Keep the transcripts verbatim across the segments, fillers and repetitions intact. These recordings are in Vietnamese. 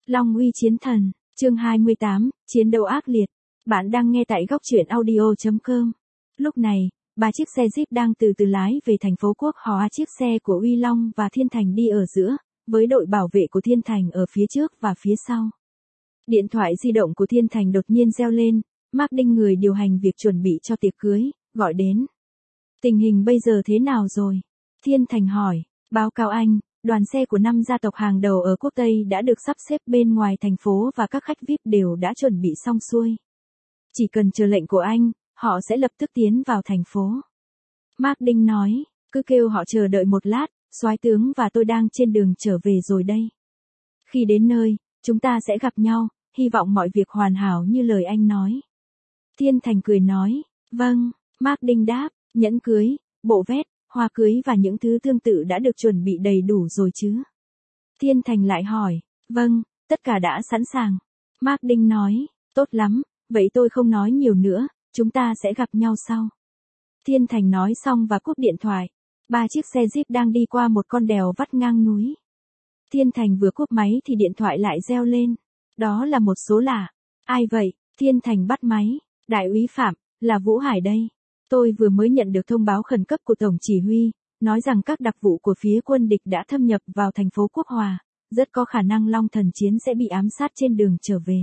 Long uy chiến thần, chương hai mươi tám, chiến đấu ác liệt. Bạn đang nghe tại góc truyện audio chấm com. Lúc này, ba chiếc xe Jeep đang từ từ lái về thành phố Quốc Hóa. Chiếc xe của Uy Long và Thiên Thành đi ở giữa, với đội bảo vệ của Thiên Thành ở phía trước và phía sau. Điện thoại di động của Thiên Thành đột nhiên reo lên, Mark Đinh, người điều hành việc chuẩn bị cho tiệc cưới, gọi đến. Tình hình bây giờ thế nào rồi? Thiên Thành hỏi. Báo cáo anh, đoàn xe của năm gia tộc hàng đầu ở quốc Tây đã được sắp xếp bên ngoài thành phố và các khách vi ai pi đều đã chuẩn bị xong xuôi. Chỉ cần chờ lệnh của anh, họ sẽ lập tức tiến vào thành phố. Mark Đinh nói, cứ kêu họ chờ đợi một lát, soái tướng và tôi đang trên đường trở về rồi đây. Khi đến nơi, chúng ta sẽ gặp nhau, hy vọng mọi việc hoàn hảo như lời anh nói. Thiên Thành cười nói, vâng. Mark Đinh đáp, nhẫn cưới, bộ vest, hoa cưới và những thứ tương tự đã được chuẩn bị đầy đủ rồi chứ? Thiên Thành lại hỏi, vâng, tất cả đã sẵn sàng. Mark Đinh nói, tốt lắm, vậy tôi không nói nhiều nữa, chúng ta sẽ gặp nhau sau. Thiên Thành nói xong và cúp điện thoại. Ba chiếc xe Jeep đang đi qua một con đèo vắt ngang núi. Thiên Thành vừa cúp máy thì điện thoại lại reo lên. Đó là một số lạ. Ai vậy? Thiên Thành bắt máy. Đại úy Phạm, là Vũ Hải đây. Tôi vừa mới nhận được thông báo khẩn cấp của Tổng Chỉ huy, nói rằng các đặc vụ của phía quân địch đã thâm nhập vào thành phố Quốc Hòa, rất có khả năng Long Thần Chiến sẽ bị ám sát trên đường trở về.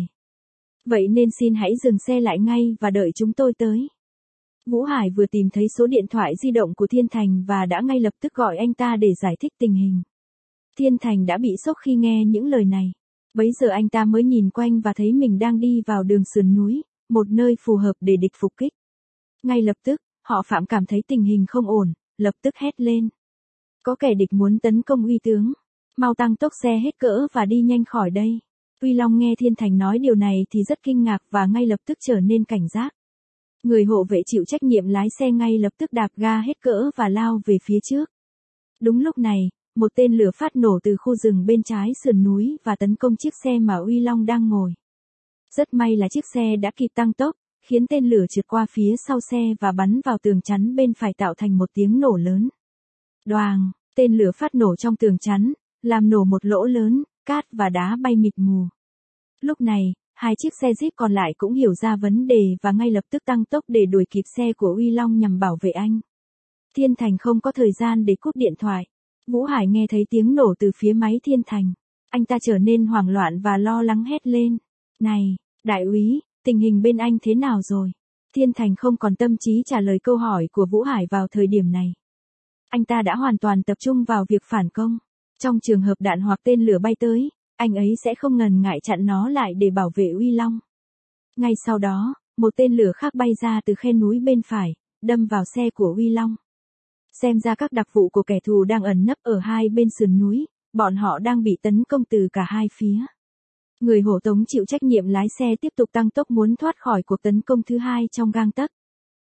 Vậy nên xin hãy dừng xe lại ngay và đợi chúng tôi tới. Vũ Hải vừa tìm thấy số điện thoại di động của Thiên Thành và đã ngay lập tức gọi anh ta để giải thích tình hình. Thiên Thành đã bị sốc khi nghe những lời này. Bấy giờ anh ta mới nhìn quanh và thấy mình đang đi vào đường sườn núi, một nơi phù hợp để địch phục kích. Ngay lập tức, họ Phạm cảm thấy tình hình không ổn, lập tức hét lên. Có kẻ địch muốn tấn công uy tướng. Mau tăng tốc xe hết cỡ và đi nhanh khỏi đây. Uy Long nghe Thiên Thành nói điều này thì rất kinh ngạc và ngay lập tức trở nên cảnh giác. Người hộ vệ chịu trách nhiệm lái xe ngay lập tức đạp ga hết cỡ và lao về phía trước. Đúng lúc này, một tên lửa phát nổ từ khu rừng bên trái sườn núi và tấn công chiếc xe mà Uy Long đang ngồi. Rất may là chiếc xe đã kịp tăng tốc, khiến tên lửa trượt qua phía sau xe và bắn vào tường chắn bên phải tạo thành một tiếng nổ lớn. Đoàng, tên lửa phát nổ trong tường chắn, làm nổ một lỗ lớn, cát và đá bay mịt mù. Lúc này, hai chiếc xe Jeep còn lại cũng hiểu ra vấn đề và ngay lập tức tăng tốc để đuổi kịp xe của Uy Long nhằm bảo vệ anh. Thiên Thành không có thời gian để cúp điện thoại. Vũ Hải nghe thấy tiếng nổ từ phía máy Thiên Thành. Anh ta trở nên hoảng loạn và lo lắng hét lên. Này, đại úy, tình hình bên anh thế nào rồi? Thiên Thành không còn tâm trí trả lời câu hỏi của Vũ Hải vào thời điểm này. Anh ta đã hoàn toàn tập trung vào việc phản công. Trong trường hợp đạn hoặc tên lửa bay tới, anh ấy sẽ không ngần ngại chặn nó lại để bảo vệ Uy Long. Ngay sau đó, một tên lửa khác bay ra từ khe núi bên phải, đâm vào xe của Uy Long. Xem ra các đặc vụ của kẻ thù đang ẩn nấp ở hai bên sườn núi, bọn họ đang bị tấn công từ cả hai phía. Người hộ tống chịu trách nhiệm lái xe tiếp tục tăng tốc muốn thoát khỏi cuộc tấn công thứ hai trong gang tấc.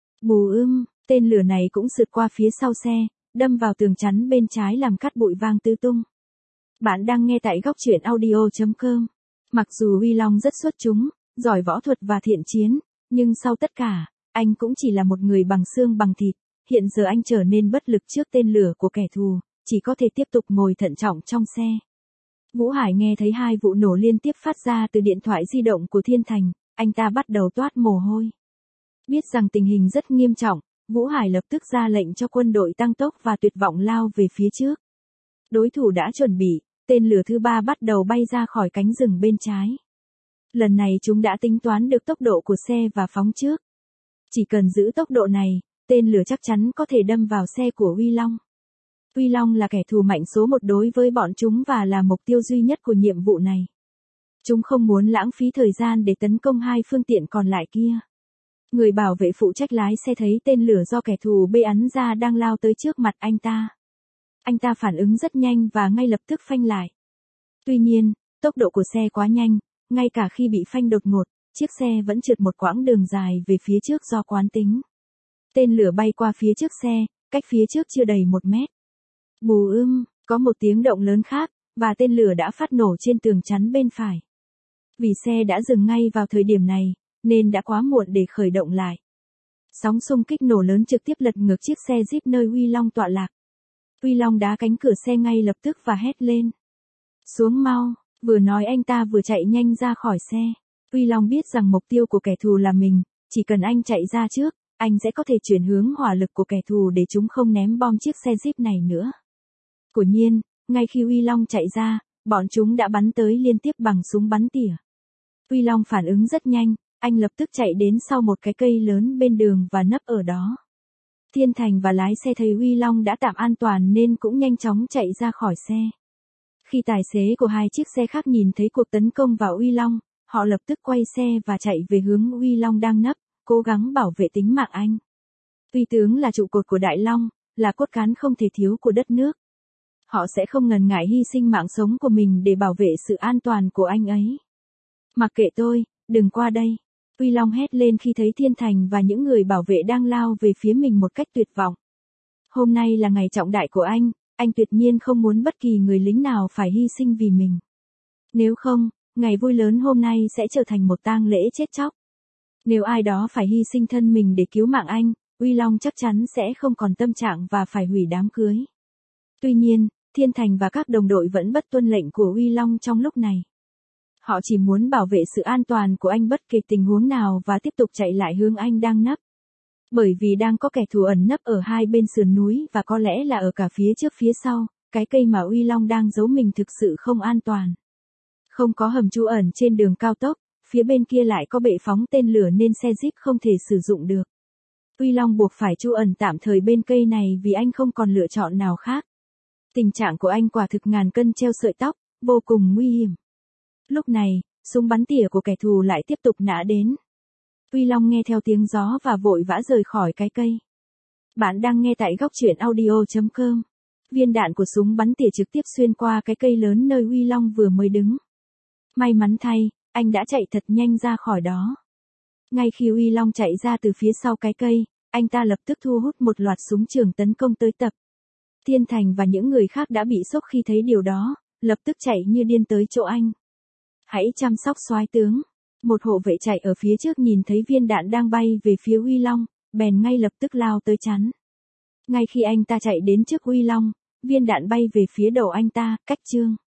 Bù ưm, tên lửa này cũng sượt qua phía sau xe, đâm vào tường chắn bên trái làm cát bụi vang tứ tung. Bạn đang nghe tại góc truyện audio chấm com. Mặc dù Uy Long rất xuất chúng, giỏi võ thuật và thiện chiến, nhưng sau tất cả, anh cũng chỉ là một người bằng xương bằng thịt. Hiện giờ anh trở nên bất lực trước tên lửa của kẻ thù, chỉ có thể tiếp tục ngồi thận trọng trong xe. Vũ Hải nghe thấy hai vụ nổ liên tiếp phát ra từ điện thoại di động của Thiên Thành, anh ta bắt đầu toát mồ hôi. Biết rằng tình hình rất nghiêm trọng, Vũ Hải lập tức ra lệnh cho quân đội tăng tốc và tuyệt vọng lao về phía trước. Đối thủ đã chuẩn bị, tên lửa thứ ba bắt đầu bay ra khỏi cánh rừng bên trái. Lần này chúng đã tính toán được tốc độ của xe và phóng trước. Chỉ cần giữ tốc độ này, tên lửa chắc chắn có thể đâm vào xe của Uy Long. Uy Long là kẻ thù mạnh số một đối với bọn chúng và là mục tiêu duy nhất của nhiệm vụ này. Chúng không muốn lãng phí thời gian để tấn công hai phương tiện còn lại kia. Người bảo vệ phụ trách lái xe thấy tên lửa do kẻ thù bê ắn ra đang lao tới trước mặt anh ta. Anh ta phản ứng rất nhanh và ngay lập tức phanh lại. Tuy nhiên, tốc độ của xe quá nhanh, ngay cả khi bị phanh đột ngột, chiếc xe vẫn trượt một quãng đường dài về phía trước do quán tính. Tên lửa bay qua phía trước xe, cách phía trước chưa đầy một mét. Bù ưm, có một tiếng động lớn khác, và tên lửa đã phát nổ trên tường chắn bên phải. Vì xe đã dừng ngay vào thời điểm này, nên đã quá muộn để khởi động lại. Sóng xung kích nổ lớn trực tiếp lật ngược chiếc xe Jeep nơi Uy Long tọa lạc. Uy Long đá cánh cửa xe ngay lập tức và hét lên. Xuống mau, Vừa nói anh ta vừa chạy nhanh ra khỏi xe. Uy Long biết rằng mục tiêu của kẻ thù là mình, chỉ cần anh chạy ra trước, anh sẽ có thể chuyển hướng hỏa lực của kẻ thù để chúng không ném bom chiếc xe Jeep này nữa. Quả nhiên, ngay khi Uy Long chạy ra, bọn chúng đã bắn tới liên tiếp bằng súng bắn tỉa. Uy Long phản ứng rất nhanh, anh lập tức chạy đến sau một cái cây lớn bên đường và nấp ở đó. Thiên Thành và lái xe thấy Uy Long đã tạm an toàn nên cũng nhanh chóng chạy ra khỏi xe. Khi tài xế của hai chiếc xe khác nhìn thấy cuộc tấn công vào Uy Long, họ lập tức quay xe và chạy về hướng Uy Long đang nấp, cố gắng bảo vệ tính mạng anh. Uy tướng là trụ cột của Đại Long, là cốt cán không thể thiếu của đất nước. Họ sẽ không ngần ngại hy sinh mạng sống của mình để bảo vệ sự an toàn của anh ấy. Mặc kệ tôi, đừng qua đây. Uy Long hét lên khi thấy Thiên Thành và những người bảo vệ đang lao về phía mình một cách tuyệt vọng. Hôm nay là ngày trọng đại của anh, anh tuyệt nhiên không muốn bất kỳ người lính nào phải hy sinh vì mình. Nếu không, ngày vui lớn hôm nay sẽ trở thành một tang lễ chết chóc. Nếu ai đó phải hy sinh thân mình để cứu mạng anh, Uy Long chắc chắn sẽ không còn tâm trạng và phải hủy đám cưới. Tuy nhiên, Thiên Thành và các đồng đội vẫn bất tuân lệnh của Uy Long trong lúc này. Họ chỉ muốn bảo vệ sự an toàn của anh bất kể tình huống nào và tiếp tục chạy lại hướng anh đang nấp. Bởi vì đang có kẻ thù ẩn nấp ở hai bên sườn núi và có lẽ là ở cả phía trước phía sau, cái cây mà Uy Long đang giấu mình thực sự không an toàn. Không có hầm trú ẩn trên đường cao tốc, phía bên kia lại có bệ phóng tên lửa nên xe Jeep không thể sử dụng được. Uy Long buộc phải trú ẩn tạm thời bên cây này vì anh không còn lựa chọn nào khác. Tình trạng của anh quả thực ngàn cân treo sợi tóc, vô cùng nguy hiểm. Lúc này, súng bắn tỉa của kẻ thù lại tiếp tục nã đến. Uy Long nghe theo tiếng gió và vội vã rời khỏi cái cây. Bạn đang nghe tại góc truyện audio chấm com. Viên đạn của súng bắn tỉa trực tiếp xuyên qua cái cây lớn nơi Uy Long vừa mới đứng. May mắn thay, anh đã chạy thật nhanh ra khỏi đó. Ngay khi Uy Long chạy ra từ phía sau cái cây, anh ta lập tức thu hút một loạt súng trường tấn công tới tập. Thiên Thành và những người khác đã bị sốc khi thấy điều đó, lập tức chạy như điên tới chỗ anh. Hãy chăm sóc soái tướng. Một hộ vệ chạy ở phía trước nhìn thấy viên đạn đang bay về phía Uy Long, bèn ngay lập tức lao tới chắn. Ngay khi anh ta chạy đến trước Uy Long, viên đạn bay về phía đầu anh ta, cách chương.